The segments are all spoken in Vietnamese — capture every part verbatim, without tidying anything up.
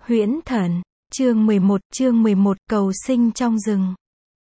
Huyễn Thần, chương mười một, chương mười một, cầu sinh trong rừng.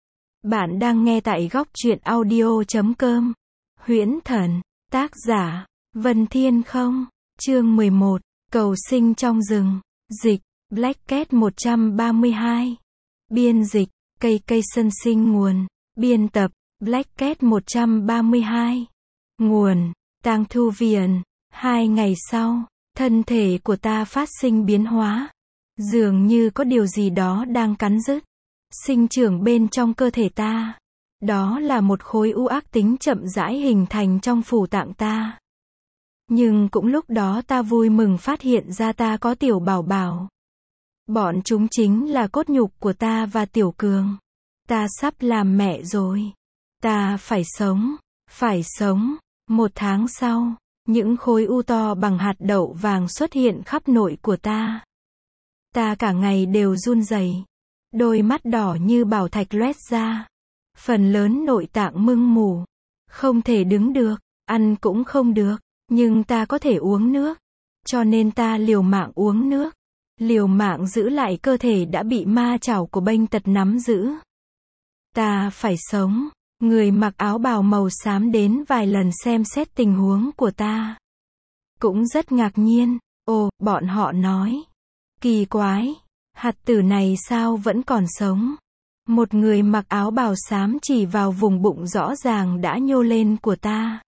Bạn đang nghe tại góc truyện audio chấm com. Huyễn Thần, tác giả, Vân Thiên Không, chương mười một, cầu sinh trong rừng, dịch, Black Cat một trăm ba mươi hai. Biên dịch, cây cây sân sinh nguồn, biên tập, Black Cat một trăm ba mươi hai. Nguồn, Tang Thu Viền. Hai ngày sau, thân thể của ta phát sinh biến hóa. Dường như có điều gì đó đang cắn rứt, sinh trưởng bên trong cơ thể ta. Đó là một khối u ác tính chậm rãi hình thành trong phủ tạng ta. Nhưng cũng lúc đó ta vui mừng phát hiện ra ta có tiểu bảo bảo. Bọn chúng chính là cốt nhục của ta và Tiểu Cường. Ta sắp làm mẹ rồi. Ta phải sống, phải sống. Một tháng sau, những khối u to bằng hạt đậu vàng xuất hiện khắp nội của ta. Ta cả ngày đều run rẩy, đôi mắt đỏ như bảo thạch loét ra. Phần lớn nội tạng mưng mủ, không thể đứng được, ăn cũng không được, nhưng ta có thể uống nước. Cho nên ta liều mạng uống nước, liều mạng giữ lại cơ thể đã bị ma chảo của bênh tật nắm giữ. Ta phải sống. Người mặc áo bào màu xám đến vài lần xem xét tình huống của ta. Cũng rất ngạc nhiên. Ồ, bọn họ nói. Kỳ quái, hạt tử này sao vẫn còn sống? Một người mặc áo bào xám chỉ vào vùng bụng rõ ràng đã nhô lên của ta.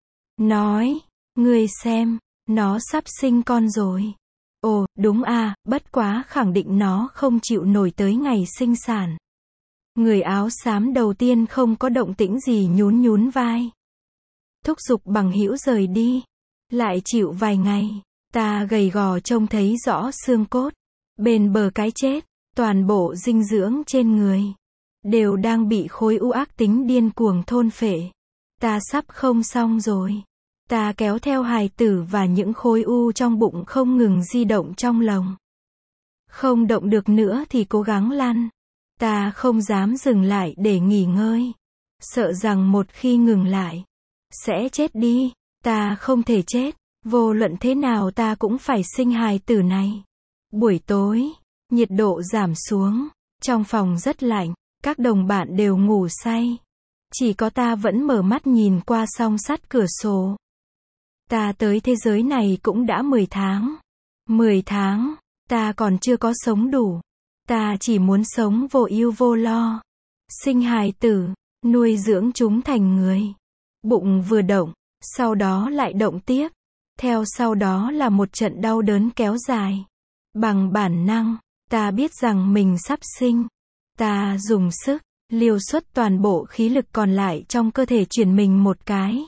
Nói, ngươi xem, nó sắp sinh con rồi. Ồ, đúng à, bất quá khẳng định nó không chịu nổi tới ngày sinh sản. Người áo xám đầu tiên không có động tĩnh gì nhún nhún vai. Thúc giục bằng hữu rời đi. Lại chịu vài ngày, ta gầy gò trông thấy rõ xương cốt. Bên bờ cái chết, toàn bộ dinh dưỡng trên người đều đang bị khối u ác tính điên cuồng thôn phệ. Ta sắp không xong rồi. Ta kéo theo hài tử và những khối u trong bụng không ngừng di động trong lồng. Không động được nữa thì cố gắng lăn. Ta không dám dừng lại để nghỉ ngơi. Sợ rằng một khi ngừng lại, sẽ chết đi. Ta không thể chết. Vô luận thế nào ta cũng phải sinh hài tử này. Buổi tối, nhiệt độ giảm xuống. Trong phòng rất lạnh. Các đồng bạn đều ngủ say. Chỉ có ta vẫn mở mắt nhìn qua song sắt cửa sổ. Ta tới thế giới này cũng đã mười tháng. mười tháng, ta còn chưa có sống đủ. Ta chỉ muốn sống vô ưu vô lo. Sinh hài tử, nuôi dưỡng chúng thành người. Bụng vừa động, sau đó lại động tiếp. Theo sau đó là một trận đau đớn kéo dài. Bằng bản năng, ta biết rằng mình sắp sinh. Ta dùng sức, liều xuất toàn bộ khí lực còn lại trong cơ thể chuyển mình một cái.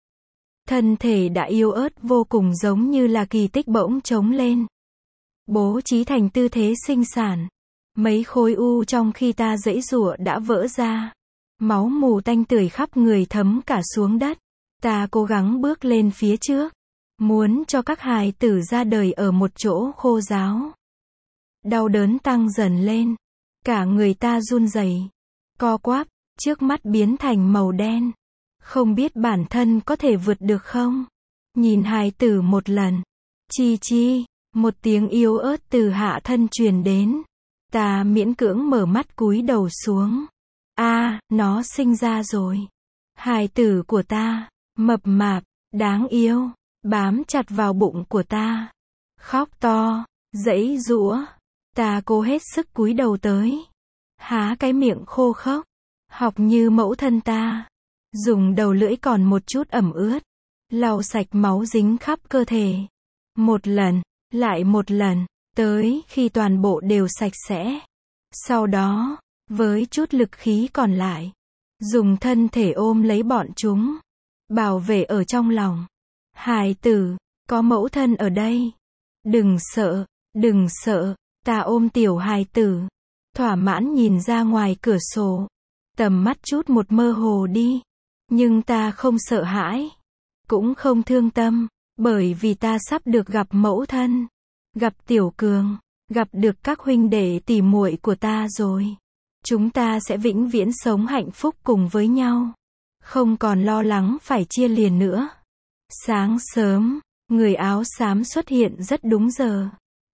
Thân thể đã yếu ớt vô cùng giống như là kỳ tích bỗng trống lên. Bố trí thành tư thế sinh sản. Mấy khối u trong khi ta giãy giụa đã vỡ ra. Máu mù tanh tưởi khắp người thấm cả xuống đất. Ta cố gắng bước lên phía trước. Muốn cho các hài tử ra đời ở một chỗ khô ráo. Đau đớn tăng dần lên. Cả người ta run rẩy, co quắp, trước mắt biến thành màu đen. Không biết bản thân có thể vượt được không? Nhìn hài tử một lần. Chi chi, một tiếng yếu ớt từ hạ thân truyền đến. Ta miễn cưỡng mở mắt cúi đầu xuống. A, à, nó sinh ra rồi. Hài tử của ta, mập mạp, đáng yêu, bám chặt vào bụng của ta. Khóc to, giãy giụa. Ta cố hết sức cúi đầu tới. Há cái miệng khô khốc. Học như mẫu thân ta. Dùng đầu lưỡi còn một chút ẩm ướt. Lau sạch máu dính khắp cơ thể. Một lần, lại một lần. Tới khi toàn bộ đều sạch sẽ. Sau đó, với chút lực khí còn lại, dùng thân thể ôm lấy bọn chúng. Bảo vệ ở trong lòng. Hài tử, có mẫu thân ở đây. Đừng sợ, đừng sợ. Ta ôm tiểu hài tử. Thỏa mãn nhìn ra ngoài cửa sổ. Tầm mắt chút một mơ hồ đi. Nhưng ta không sợ hãi. Cũng không thương tâm. Bởi vì ta sắp được gặp mẫu thân. Gặp Tiểu Cường. Gặp được các huynh đệ tỉ muội của ta rồi. Chúng ta sẽ vĩnh viễn sống hạnh phúc cùng với nhau. Không còn lo lắng phải chia lìa nữa. Sáng sớm, người áo xám xuất hiện rất đúng giờ.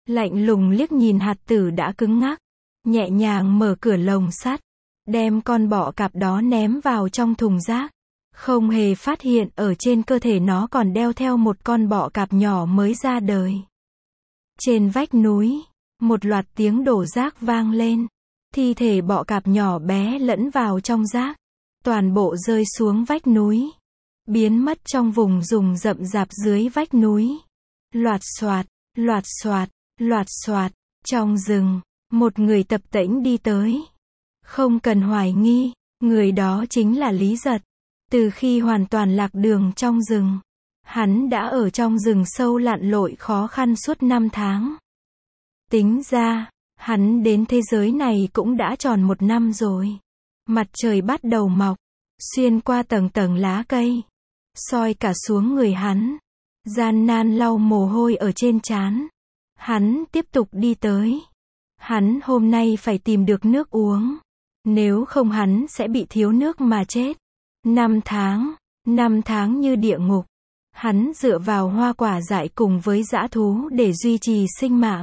lạnh lùng liếc nhìn hạt tử đã cứng ngắc, nhẹ nhàng mở cửa lồng sắt, đem con bọ cạp đó ném vào trong thùng rác. Không hề phát hiện ở trên cơ thể nó còn đeo theo một con bọ cạp nhỏ mới ra đời. Trên vách núi, một loạt tiếng đổ rác vang lên. Thi thể bọ cạp nhỏ bé lẫn vào trong rác. Toàn bộ rơi xuống vách núi. Biến mất trong vùng rừng rậm rạp dưới vách núi. Loạt xoạt, loạt xoạt, loạt xoạt. Trong rừng, một người tập tễnh đi tới. Không cần hoài nghi, người đó chính là Lý Giật. Từ khi hoàn toàn lạc đường trong rừng, hắn đã ở trong rừng sâu lặn lội khó khăn suốt năm tháng. Tính ra, hắn đến thế giới này cũng đã tròn một năm rồi. Mặt trời bắt đầu mọc, xuyên qua tầng tầng lá cây, soi cả xuống người hắn. Gian nan lau mồ hôi ở trên trán. Hắn tiếp tục đi tới. Hắn hôm nay phải tìm được nước uống. Nếu không hắn sẽ bị thiếu nước mà chết. Năm tháng, năm tháng như địa ngục. Hắn dựa vào hoa quả dại cùng với dã thú để duy trì sinh mạng.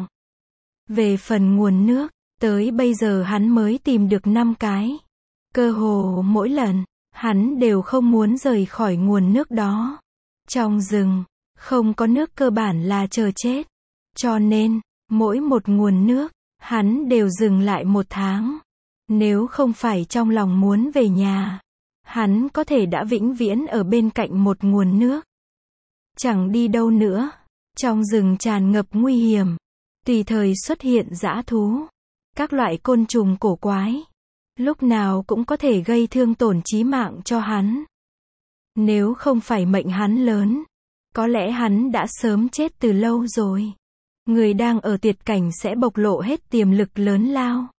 Về phần nguồn nước, tới bây giờ hắn mới tìm được năm cái. Cơ hồ mỗi lần, hắn đều không muốn rời khỏi nguồn nước đó. Trong rừng, không có nước cơ bản là chờ chết. Cho nên, mỗi một nguồn nước, hắn đều dừng lại một tháng. Nếu không phải trong lòng muốn về nhà, hắn có thể đã vĩnh viễn ở bên cạnh một nguồn nước. Chẳng đi đâu nữa. Trong rừng tràn ngập nguy hiểm. Tùy thời xuất hiện dã thú. Các loại côn trùng cổ quái. Lúc nào cũng có thể gây thương tổn chí mạng cho hắn. Nếu không phải mệnh hắn lớn, có lẽ hắn đã sớm chết từ lâu rồi. Người đang ở tuyệt cảnh sẽ bộc lộ hết tiềm lực lớn lao.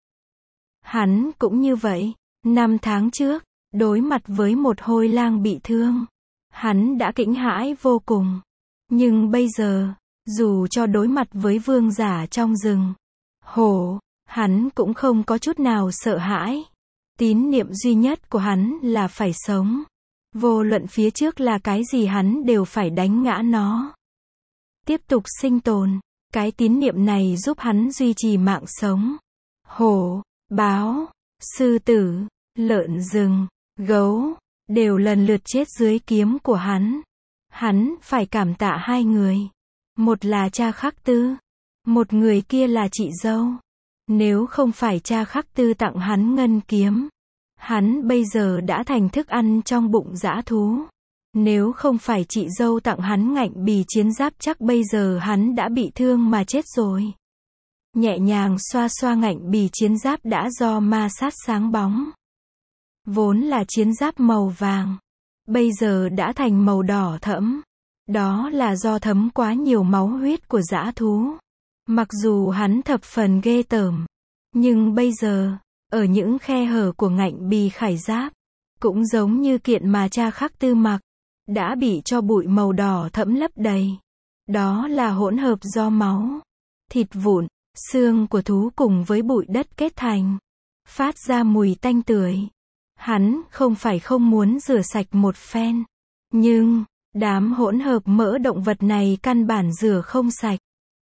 Hắn cũng như vậy. Năm tháng trước, đối mặt với một hôi lang bị thương, hắn đã kinh hãi vô cùng. Nhưng bây giờ, dù cho đối mặt với vương giả trong rừng, hổ, hắn cũng không có chút nào sợ hãi. Tín niệm duy nhất của hắn là phải sống. Vô luận phía trước là cái gì hắn đều phải đánh ngã nó. Tiếp tục sinh tồn. Cái tín niệm này giúp hắn duy trì mạng sống. Hổ, báo, sư tử, lợn rừng, gấu, đều lần lượt chết dưới kiếm của hắn. Hắn phải cảm tạ hai người. Một là cha Khắc Tư. Một người kia là chị dâu. Nếu không phải cha Khắc Tư tặng hắn ngân kiếm, hắn bây giờ đã thành thức ăn trong bụng dã thú. Nếu không phải chị dâu tặng hắn ngạnh bì chiến giáp chắc bây giờ hắn đã bị thương mà chết rồi. Nhẹ nhàng xoa xoa ngạnh bì chiến giáp đã do ma sát sáng bóng. Vốn là chiến giáp màu vàng, bây giờ đã thành màu đỏ thẫm. Đó là do thấm quá nhiều máu huyết của dã thú. Mặc dù hắn thập phần ghê tởm, nhưng bây giờ, ở những khe hở của ngạnh bì khải giáp, cũng giống như kiện mà cha Khắc Tư mặc, đã bị cho bụi màu đỏ thẫm lấp đầy. Đó là hỗn hợp do máu, thịt vụn, xương của thú cùng với bụi đất kết thành, phát ra mùi tanh tưởi. Hắn không phải không muốn rửa sạch một phen, nhưng đám hỗn hợp mỡ động vật này căn bản rửa không sạch.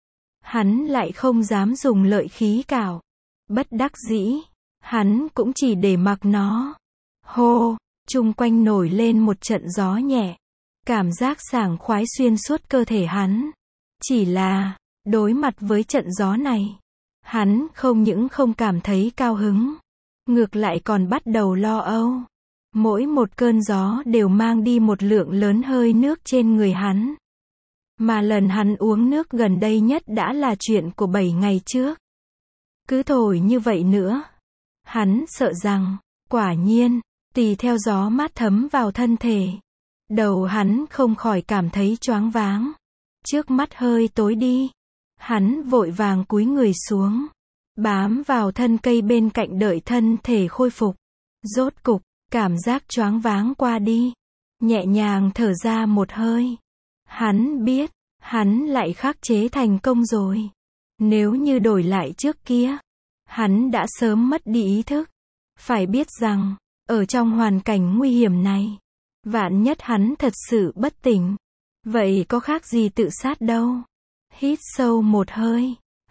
Hắn lại không dám dùng lợi khí cào. Bất đắc dĩ, hắn cũng chỉ để mặc nó. Hô, chung quanh nổi lên một trận gió nhẹ. Cảm giác sảng khoái xuyên suốt cơ thể hắn. Chỉ là, đối mặt với trận gió này, hắn không những không cảm thấy cao hứng, ngược lại còn bắt đầu lo âu. Mỗi một cơn gió đều mang đi một lượng lớn hơi nước trên người hắn. Mà lần hắn uống nước gần đây nhất đã là chuyện của bảy ngày trước. Cứ thổi như vậy nữa, hắn sợ rằng, quả nhiên, tùy theo gió mát thấm vào thân thể, đầu hắn không khỏi cảm thấy choáng váng. Trước mắt hơi tối đi, hắn vội vàng cúi người xuống, bám vào thân cây bên cạnh đợi thân thể khôi phục. Rốt cục, cảm giác choáng váng qua đi, nhẹ nhàng thở ra một hơi. Hắn biết, hắn lại khắc chế thành công rồi. Nếu như đổi lại trước kia, hắn đã sớm mất đi ý thức. Phải biết rằng, ở trong hoàn cảnh nguy hiểm này, vạn nhất hắn thật sự bất tỉnh, vậy có khác gì tự sát đâu. Hít sâu một hơi,